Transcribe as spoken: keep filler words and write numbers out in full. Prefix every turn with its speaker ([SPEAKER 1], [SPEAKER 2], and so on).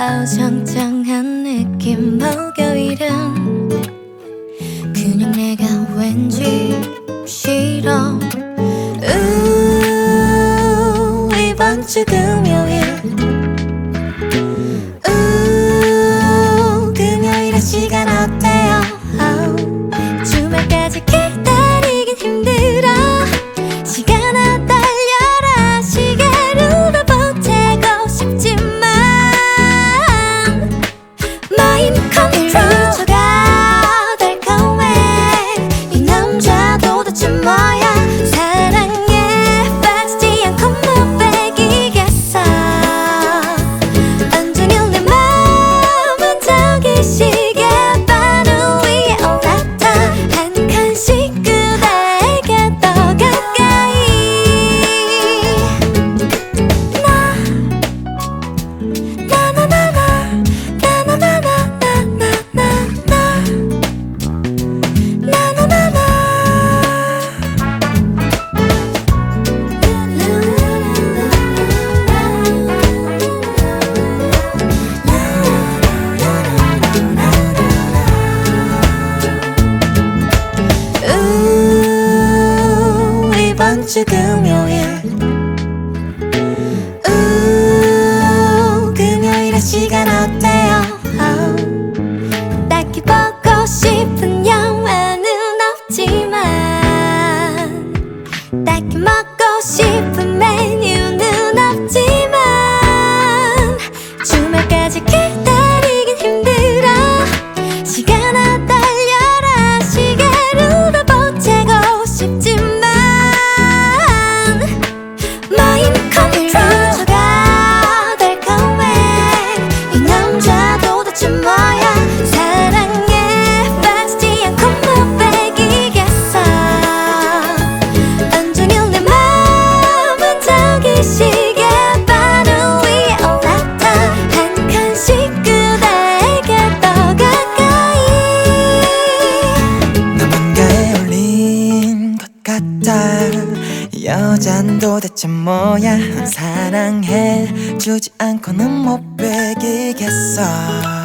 [SPEAKER 1] 어정쩡한 느낌 목요일은 그냥 내가 왠지 싫어. 우 이번 주 금요일 우 금요일의 시간 어때요? oh. 주말까지 기다리긴 힘들어. 시간아 달려라. 시계로 보태고 싶지만 마인드 컨트롤 달콤해. 이 남자 도대체 뭐야? 사랑에 빠지지 않고 못 빼기겠어. 온종일 내 맘은 저기 시계 바로 위에 올랐다. 한 칸씩 그대에게 더 가까이. 나 나나나나 이번 주 금요일 우 금요일의 시간 어때요? oh. 딱히 보고 싶은 영화는 없지만 딱히 먹고 싶은 메뉴는 없지만 주말까지 기다리긴 힘들어. 시간아 달려라. 시계로 보태고 싶지만 마인드 컨트롤 달콤해. 이 남자 도대체 뭐야? 사랑에 빠지지 않고 못 빼기겠어. 온종일 내 맘은 저기 시계 바로 위에 올랐다. 한 칸씩 그대에게 더 가까이.
[SPEAKER 2] 너 뭔가에 홀린 것 같아. 이 여잔 도대체 뭐야? 난 사랑해 주지 않고는 못 베기겠어.